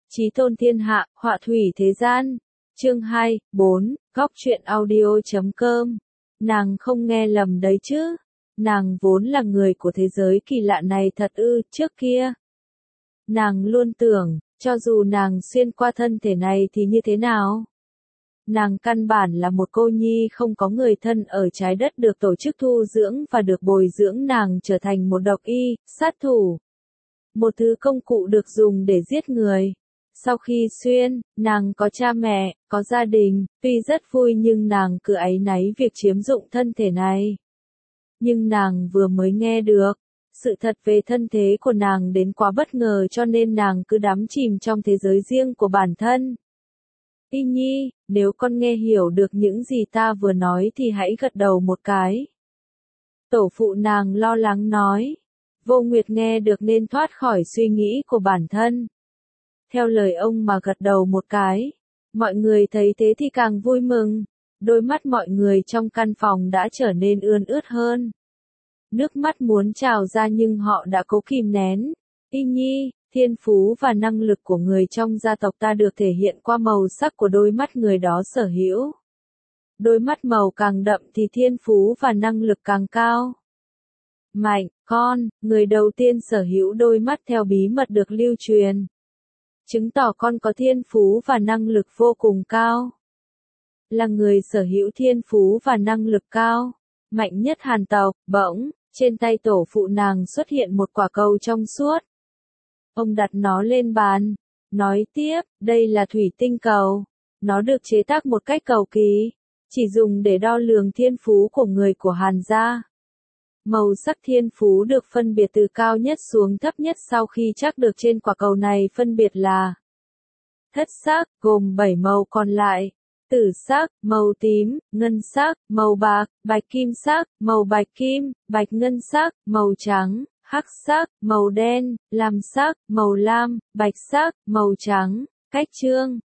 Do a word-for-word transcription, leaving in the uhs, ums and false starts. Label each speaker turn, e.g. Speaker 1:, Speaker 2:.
Speaker 1: Chí tôn thiên hạ, họa thủy thế gian. Chương hai, bốn, góc truyện audio chấm com. Nàng không nghe lầm đấy chứ? Nàng vốn là người của thế giới kỳ lạ này thật ư? Trước kia, nàng luôn tưởng, cho dù nàng xuyên qua thân thể này thì như thế nào? Nàng căn bản là một cô nhi không có người thân ở trái đất được tổ chức thu dưỡng và được bồi dưỡng, nàng trở thành một độc y, sát thủ. Một thứ công cụ được dùng để giết người. Sau khi xuyên, nàng có cha mẹ, có gia đình, tuy rất vui nhưng nàng cứ áy náy việc chiếm dụng thân thể này. Nhưng nàng vừa mới nghe được sự thật về thân thế của nàng đến quá bất ngờ, cho nên nàng cứ đắm chìm trong thế giới riêng của bản thân. Y Nhi, nếu con nghe hiểu được những gì ta vừa nói thì hãy gật đầu một cái. Tổ phụ nàng lo lắng nói. Vô Nguyệt nghe được nên thoát khỏi suy nghĩ của bản thân. Theo lời ông mà gật đầu một cái. Mọi người thấy thế thì càng vui mừng. Đôi mắt mọi người trong căn phòng đã trở nên ươn ướt hơn. Nước mắt muốn trào ra nhưng họ đã cố kìm nén. Y Nhi, thiên phú và năng lực của người trong gia tộc ta được thể hiện qua màu sắc của đôi mắt người đó sở hữu. Đôi mắt màu càng đậm thì thiên phú và năng lực càng cao. Mạnh, con, người đầu tiên sở hữu đôi mắt theo bí mật được lưu truyền. Chứng tỏ con có thiên phú và năng lực vô cùng cao. Là người sở hữu thiên phú và năng lực cao, mạnh nhất Hàn tộc. Bỗng, trên tay tổ phụ nàng xuất hiện một quả cầu trong suốt. Ông đặt nó lên bàn, nói tiếp, đây là thủy tinh cầu. Nó được chế tác một cách cầu kỳ, chỉ dùng để đo lường thiên phú của người của Hàn gia. Màu sắc thiên phú được phân biệt từ cao nhất xuống thấp nhất sau khi chắc được trên quả cầu này phân biệt là thất sắc, gồm bảy màu còn lại: tử sắc, màu tím, ngân sắc, màu bạc, bạch kim sắc, màu bạch kim, bạch ngân sắc, màu trắng, hắc sắc, màu đen, lam sắc, màu lam, bạch sắc, màu trắng. Cách chương